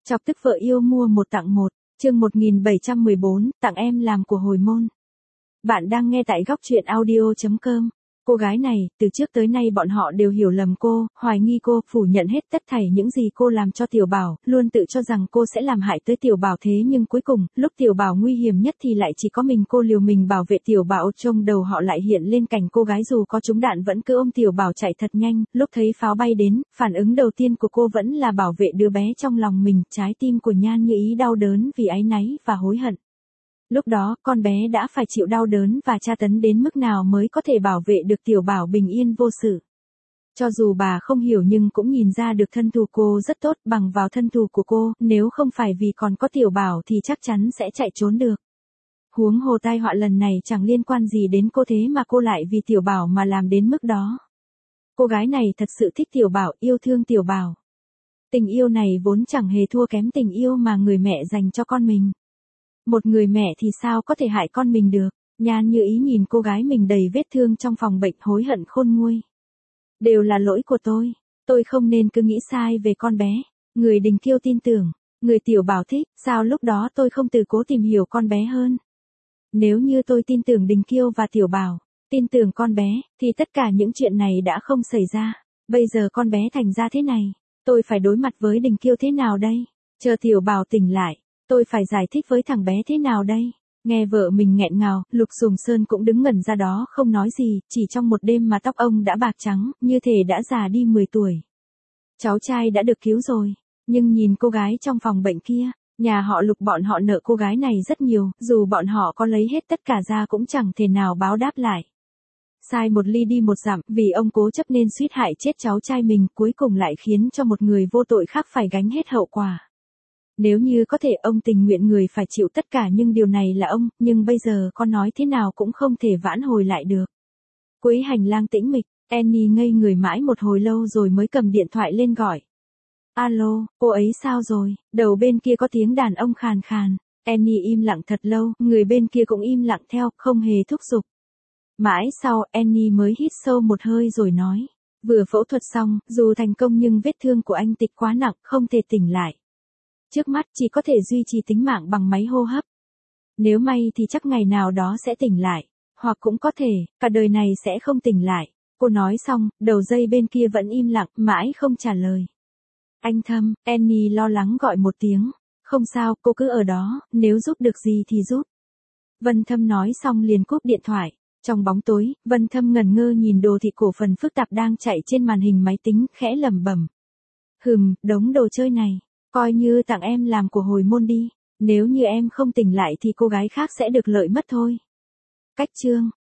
Chọc tức vợ yêu mua một tặng một, chương 1714, tặng em làm của hồi môn. Bạn đang nghe tại góc truyện audio.com. Cô gái này, từ trước tới nay bọn họ đều hiểu lầm cô, hoài nghi cô, phủ nhận hết tất thảy những gì cô làm cho Tiểu Bảo, luôn tự cho rằng cô sẽ làm hại tới Tiểu Bảo, thế nhưng cuối cùng, lúc Tiểu Bảo nguy hiểm nhất thì lại chỉ có mình cô liều mình bảo vệ Tiểu Bảo. Trong đầu họ lại hiện lên cảnh cô gái dù có trúng đạn vẫn cứ ôm Tiểu Bảo chạy thật nhanh, lúc thấy pháo bay đến, phản ứng đầu tiên của cô vẫn là bảo vệ đứa bé trong lòng mình. Trái tim của Nhan Như Ý đau đớn vì áy náy và hối hận. Lúc đó, con bé đã phải chịu đau đớn và tra tấn đến mức nào mới có thể bảo vệ được Tiểu Bảo bình yên vô sự. Cho dù bà không hiểu nhưng cũng nhìn ra được thân thủ cô rất tốt, bằng vào thân thủ của cô, nếu không phải vì còn có Tiểu Bảo thì chắc chắn sẽ chạy trốn được. Huống hồ tai họa lần này chẳng liên quan gì đến cô, thế mà cô lại vì Tiểu Bảo mà làm đến mức đó. Cô gái này thật sự thích Tiểu Bảo, yêu thương Tiểu Bảo. Tình yêu này vốn chẳng hề thua kém tình yêu mà người mẹ dành cho con mình. Một người mẹ thì sao có thể hại con mình được. Nhan Như Ý nhìn cô gái mình đầy vết thương trong phòng bệnh, hối hận khôn nguôi. Đều là lỗi của tôi không nên cứ nghĩ sai về con bé. Người Đình Kiêu tin tưởng, người Tiểu Bảo thích, sao lúc đó tôi không từ cố tìm hiểu con bé hơn. Nếu như tôi tin tưởng Đình Kiêu và Tiểu Bảo, tin tưởng con bé, thì tất cả những chuyện này đã không xảy ra. Bây giờ con bé thành ra thế này, tôi phải đối mặt với Đình Kiêu thế nào đây? Chờ Tiểu Bảo tỉnh lại, tôi phải giải thích với thằng bé thế nào đây? Nghe vợ mình nghẹn ngào, Lục Sùng Sơn cũng đứng ngẩn ra đó không nói gì, chỉ trong một đêm mà tóc ông đã bạc trắng, như thể đã già đi 10 tuổi. Cháu trai đã được cứu rồi, nhưng nhìn cô gái trong phòng bệnh kia, nhà họ Lục bọn họ nợ cô gái này rất nhiều, dù bọn họ có lấy hết tất cả ra cũng chẳng thể nào báo đáp lại. Sai một ly đi một dặm, vì ông cố chấp nên suýt hại chết cháu trai mình, cuối cùng lại khiến cho một người vô tội khác phải gánh hết hậu quả. Nếu như có thể ông tình nguyện người phải chịu tất cả, nhưng điều này là ông, nhưng bây giờ con nói thế nào cũng không thể vãn hồi lại được. Cuối hành lang tĩnh mịch, Annie ngây người mãi một hồi lâu rồi mới cầm điện thoại lên gọi. Alo, cô ấy sao rồi? Đầu bên kia có tiếng đàn ông khàn khàn. Annie im lặng thật lâu, người bên kia cũng im lặng theo, không hề thúc giục. Mãi sau, Annie mới hít sâu một hơi rồi nói. Vừa phẫu thuật xong, dù thành công nhưng vết thương của anh Tịch quá nặng, không thể tỉnh lại. Trước mắt chỉ có thể duy trì tính mạng bằng máy hô hấp. Nếu may thì chắc ngày nào đó sẽ tỉnh lại, hoặc cũng có thể, cả đời này sẽ không tỉnh lại. Cô nói xong, đầu dây bên kia vẫn im lặng, mãi không trả lời. Anh Thâm, Annie lo lắng gọi một tiếng. Không sao, cô cứ ở đó, nếu giúp được gì thì giúp. Vân Thâm nói xong liền cúp điện thoại. Trong bóng tối, Vân Thâm ngẩn ngơ nhìn đồ thị cổ phần phức tạp đang chạy trên màn hình máy tính, khẽ lẩm bẩm. Đống đồ chơi này. Coi như tặng em làm của hồi môn đi, nếu như em không tỉnh lại thì cô gái khác sẽ được lợi mất thôi. Cách chương